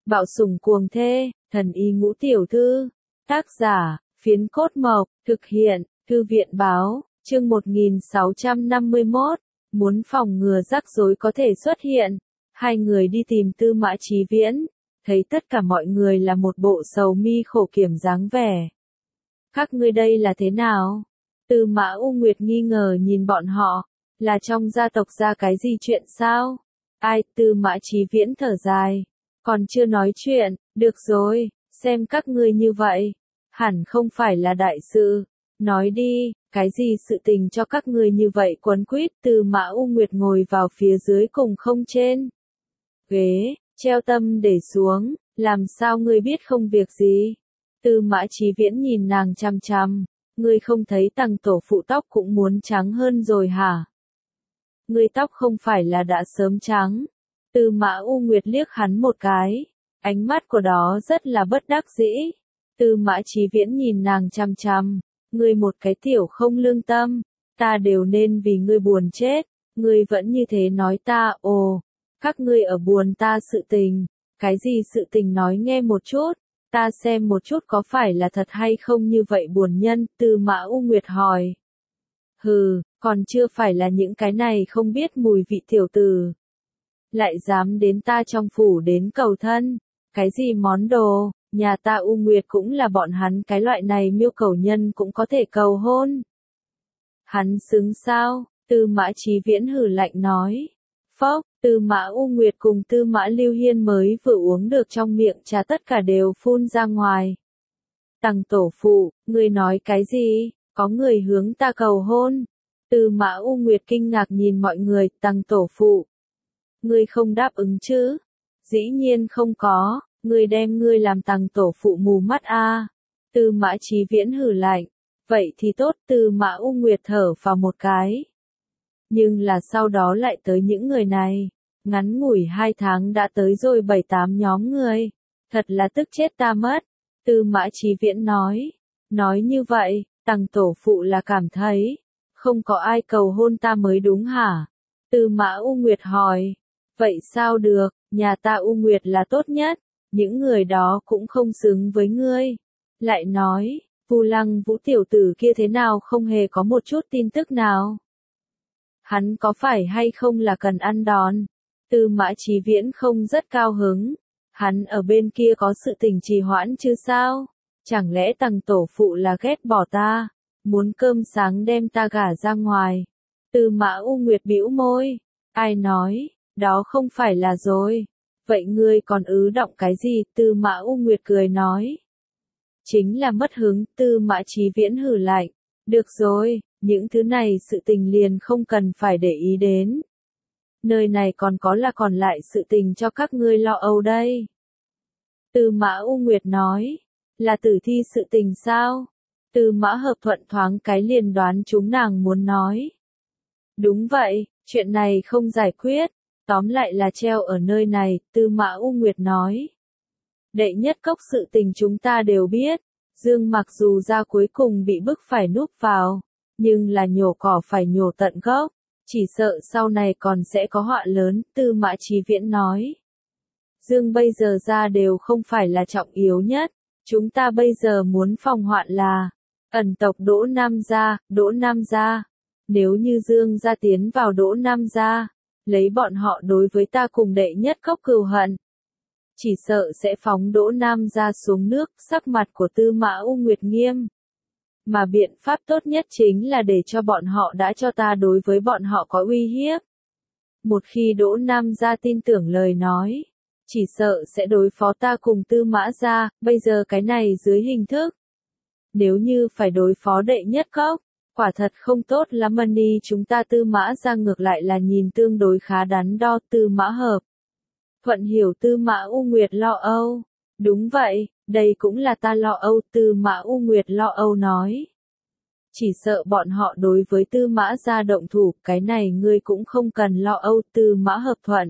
Bạo sủng cuồng thê, thần y ngũ tiểu thư. Tác giả, Phiến Cốt Mộc, thực hiện, Thư viện báo, chương 1651. Muốn phòng ngừa rắc rối có thể xuất hiện, hai người đi tìm Tư Mã Chí Viễn, thấy tất cả mọi người là một bộ sầu mi khổ kiểm dáng vẻ. Các ngươi đây là thế nào? Tư Mã U Nguyệt nghi ngờ nhìn bọn họ, là trong gia tộc ra cái gì chuyện sao? Ai? Tư Mã Chí Viễn thở dài, còn chưa nói chuyện, được rồi, xem các ngươi như vậy, hẳn không phải là đại sự, nói đi, cái gì sự tình cho các ngươi như vậy quấn quýt? Tư Mã U Nguyệt ngồi vào phía dưới cùng không trên ghế, treo tâm để xuống, làm sao ngươi biết không việc gì? Tư Mã Chí Viễn nhìn nàng chằm chằm, ngươi không thấy Tằng tổ phụ tóc cũng muốn trắng hơn rồi hả? Ngươi tóc không phải là đã sớm trắng? Tư Mã U Nguyệt liếc hắn một cái, ánh mắt của đó rất là bất đắc dĩ. Tư Mã Chí Viễn nhìn nàng chằm chằm, ngươi một cái tiểu không lương tâm, ta đều nên vì ngươi buồn chết, ngươi vẫn như thế nói ta. Ồ, các ngươi ở buồn ta sự tình, cái gì sự tình nói nghe một chút, ta xem một chút có phải là thật hay không như vậy buồn nhân? Tư Mã U Nguyệt hỏi. Hừ, còn chưa phải là những cái này không biết mùi vị tiểu tử, lại dám đến ta trong phủ đến cầu thân, cái gì món đồ, nhà ta U Nguyệt cũng là bọn hắn cái loại này miêu cầu nhân cũng có thể cầu hôn. Hắn xứng sao? Tư Mã Chí Viễn hừ lạnh nói. Phốc, Tư Mã U Nguyệt cùng Tư Mã Lưu Hiên mới vừa uống được trong miệng trà tất cả đều phun ra ngoài. Tằng tổ phụ, ngươi nói cái gì? Có người hướng ta cầu hôn? Tư Mã U Nguyệt kinh ngạc nhìn mọi người. Tằng tổ phụ, ngươi không đáp ứng chứ? Dĩ nhiên không có, ngươi đem ngươi làm Tằng tổ phụ mù mắt a. Tư Mã Chí Viễn hừ lạnh. Vậy thì tốt. Tư Mã U Nguyệt thở vào một cái. Nhưng là sau đó lại tới những người này, ngắn ngủi 2 tháng đã tới rồi 7-8 nhóm người, thật là tức chết ta mất. Tư Mã Chí Viễn nói như vậy, Tằng tổ phụ là cảm thấy, không có ai cầu hôn ta mới đúng hả? Tư Mã U Nguyệt hỏi, vậy sao được, nhà ta U Nguyệt là tốt nhất, những người đó cũng không xứng với ngươi. Lại nói, Vu Lăng Vũ tiểu tử kia thế nào không hề có một chút tin tức nào? Hắn có phải hay không là cần ăn đòn? Tư Mã Chí Viễn không rất cao hứng. Hắn ở bên kia có sự tình trì hoãn chứ sao? Chẳng lẽ Tằng tổ phụ là ghét bỏ ta, muốn cơm sáng đem ta gả ra ngoài? Tư Mã U Nguyệt bĩu môi. Ai nói, đó không phải là rồi. Vậy ngươi còn ứ động cái gì? Tư Mã U Nguyệt cười nói. Chính là mất hứng. Tư Mã Chí Viễn hừ lạnh. Được rồi, những thứ này sự tình liền không cần phải để ý đến. Nơi này còn lại sự tình cho các ngươi lo âu đây. Tư Mã U Nguyệt nói, là tử thi sự tình sao? Tư Mã Hợp Thuận thoáng cái liền đoán chúng nàng muốn nói. Đúng vậy, chuyện này không giải quyết, tóm lại là treo ở nơi này. Tư Mã U Nguyệt nói. Đệ nhất cốc sự tình chúng ta đều biết, Dương mặc dù ra cuối cùng bị bức phải núp vào, nhưng là nhổ cỏ phải nhổ tận gốc, chỉ sợ sau này còn sẽ có họa lớn. Tư Mã Chí Viễn nói. Dương bây giờ ra đều không phải là trọng yếu nhất, chúng ta bây giờ muốn phòng hoạn là ẩn tộc Đỗ Nam gia. Nếu như Dương gia tiến vào Đỗ Nam gia, lấy bọn họ đối với ta cùng đệ nhất cốc cừu hận, chỉ sợ sẽ phóng Đỗ Nam gia xuống nước. Sắc mặt của Tư Mã U Nguyệt nghiêm. Mà biện pháp tốt nhất chính là để cho bọn họ đã cho ta đối với bọn họ có uy hiếp. Một khi Đỗ Nam gia tin tưởng lời nói, chỉ sợ sẽ đối phó ta cùng Tư Mã gia. Bây giờ cái này dưới hình thức, nếu như phải đối phó đệ nhất cốc, quả thật không tốt lắm. Money chúng ta Tư Mã gia ngược lại là nhìn tương đối khá đắn đo. Tư Mã Hợp Thuận hiểu Tư Mã U Nguyệt lo âu. Đúng vậy, đây cũng là ta lo âu. Tư Mã U Nguyệt lo âu nói. Chỉ sợ bọn họ đối với Tư Mã gia động thủ, cái này ngươi cũng không cần lo âu. Tư Mã Hợp Thuận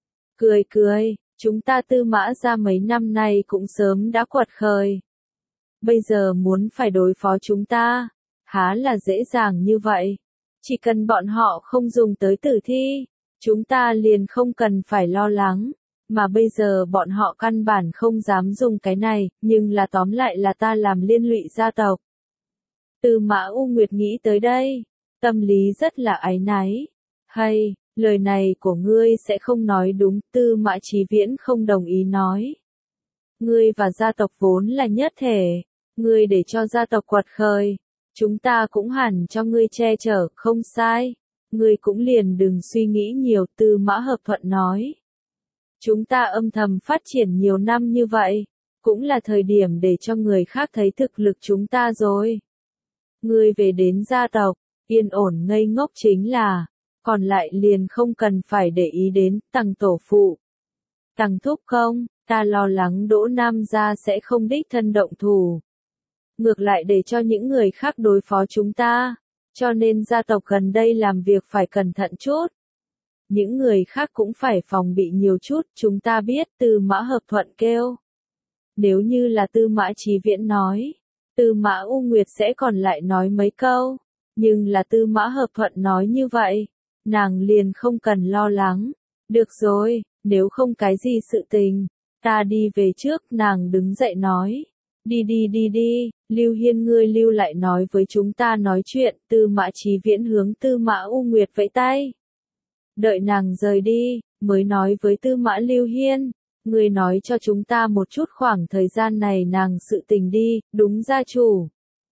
cười, chúng ta Tư Mã gia mấy năm nay cũng sớm đã quật khởi. Bây giờ muốn phải đối phó chúng ta, há là dễ dàng như vậy. Chỉ cần bọn họ không dùng tới tử thi, chúng ta liền không cần phải lo lắng. mà bây giờ bọn họ căn bản không dám dùng cái này, nhưng là tóm lại là ta làm liên lụy gia tộc. Tư Mã U Nguyệt nghĩ tới đây, tâm lý rất là áy náy. Hay, lời này của ngươi sẽ không nói đúng, Tư Mã Chí Viễn không đồng ý nói. Ngươi và gia tộc vốn là nhất thể, ngươi để cho gia tộc quật khởi, chúng ta cũng hẳn cho ngươi che chở, không sai. Ngươi cũng liền đừng suy nghĩ nhiều, Tư Mã Hợp Thuận nói. Chúng ta âm thầm phát triển nhiều năm như vậy, cũng là thời điểm để cho người khác thấy thực lực chúng ta rồi. Ngươi về đến gia tộc, yên ổn ngây ngốc chính là, còn lại liền không cần phải để ý đến, Tằng tổ phụ. Tằng thúc không, ta lo lắng Đỗ Nam gia sẽ không đích thân động thủ. Ngược lại để cho những người khác đối phó chúng ta, cho nên gia tộc gần đây làm việc phải cẩn thận chút. Những người khác cũng phải phòng bị nhiều chút, chúng ta biết, Tư Mã Hợp Thuận kêu. Nếu như là Tư Mã Chí Viễn nói, Tư Mã U Nguyệt sẽ còn lại nói mấy câu, nhưng là Tư Mã Hợp Thuận nói như vậy, nàng liền không cần lo lắng. Được rồi, nếu không cái gì sự tình, ta đi về trước, nàng đứng dậy nói. Đi, Lưu Hiên ngươi lưu lại nói với chúng ta nói chuyện, Tư Mã Chí Viễn hướng Tư Mã U Nguyệt vẫy tay. Đợi nàng rời đi, mới nói với Tư Mã Lưu Hiên, ngươi nói cho chúng ta một chút khoảng thời gian này nàng sự tình đi, đúng gia chủ.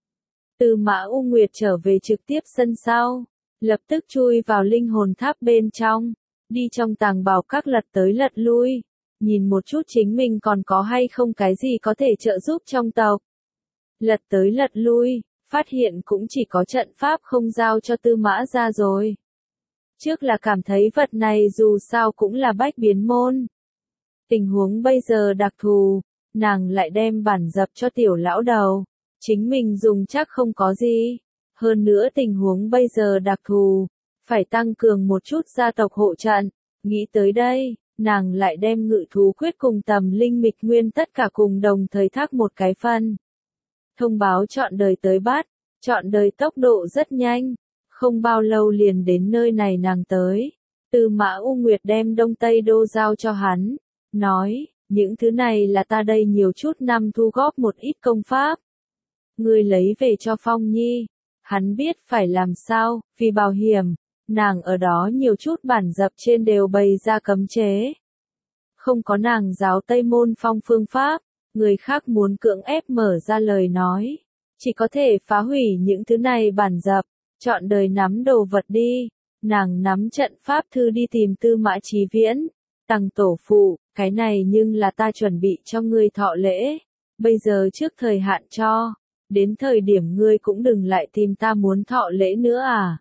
Tư Mã U Nguyệt trở về trực tiếp sân sau, lập tức chui vào linh hồn tháp bên trong, đi trong tàng bảo các lật tới lật lui, nhìn một chút chính mình còn có hay không cái gì có thể trợ giúp trong tộc. Lật tới lật lui, phát hiện cũng chỉ có trận pháp không giao cho Tư Mã ra rồi. Trước là cảm thấy vật này dù sao cũng là bách biến môn. Tình huống bây giờ đặc thù, nàng lại đem bản dập cho tiểu lão đầu. Chính mình dùng chắc không có gì. Hơn nữa tình huống bây giờ đặc thù, phải tăng cường một chút gia tộc hộ trận. Nghĩ tới đây, nàng lại đem ngự thú quyết cùng tầm linh mịch nguyên tất cả cùng đồng thời thác một cái phân. Thông báo chọn đời tới bắt, chọn đời tốc độ rất nhanh. Không bao lâu liền đến nơi này nàng tới. Tư Mã U Nguyệt đem Đông Tây Đô giao cho hắn. Nói, những thứ này là ta đây nhiều chút năm thu góp một ít công pháp. Ngươi lấy về cho Phong Nhi. Hắn biết phải làm sao, vì bảo hiểm. Nàng ở đó nhiều chút bản dập trên đều bày ra cấm chế. Không có nàng giáo Tây Môn Phong phương pháp, người khác muốn cưỡng ép mở ra lời nói. Chỉ có thể phá hủy những thứ này bản dập. Chọn đời nắm đồ vật đi, nàng nắm trận pháp thư đi tìm Tư Mã Chí Viễn. Tằng tổ phụ, cái này nhưng là ta chuẩn bị cho ngươi thọ lễ, bây giờ trước thời hạn cho, đến thời điểm ngươi cũng đừng lại tìm ta muốn thọ lễ nữa à.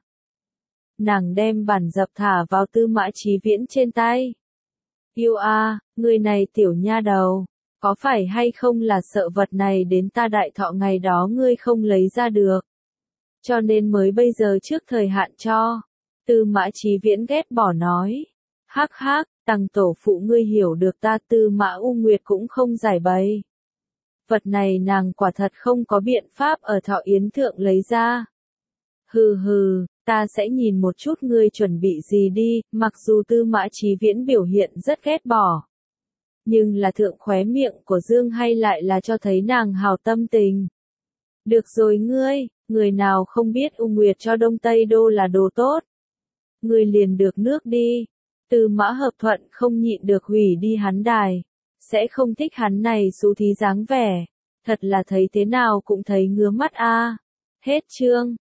Nàng đem bản dập thả vào Tư Mã Chí Viễn trên tay. Yêu a, người này tiểu nha đầu, có phải hay không là sợ vật này đến ta đại thọ ngày đó ngươi không lấy ra được. Cho nên mới bây giờ trước thời hạn cho. Tư Mã Chí Viễn ghét bỏ nói. Hắc hắc, Tằng tổ phụ ngươi hiểu được ta. Tư Mã U Nguyệt cũng không giải bày. Vật này nàng quả thật không có biện pháp ở thọ yến thượng lấy ra. Hừ, ta sẽ nhìn một chút ngươi chuẩn bị gì đi, mặc dù Tư Mã Chí Viễn biểu hiện rất ghét bỏ. Nhưng là thượng khóe miệng của Dương hay lại là cho thấy nàng hào tâm tình. Được rồi ngươi, người nào không biết U Nguyệt cho Đông Tây Đô là đồ tốt. Ngươi liền được nước đi. Tư Mã Hợp Thuận không nhịn được hủy đi hắn đài. Sẽ không thích hắn này xú thí dáng vẻ. Thật là thấy thế nào cũng thấy ngứa mắt a. Hết chương.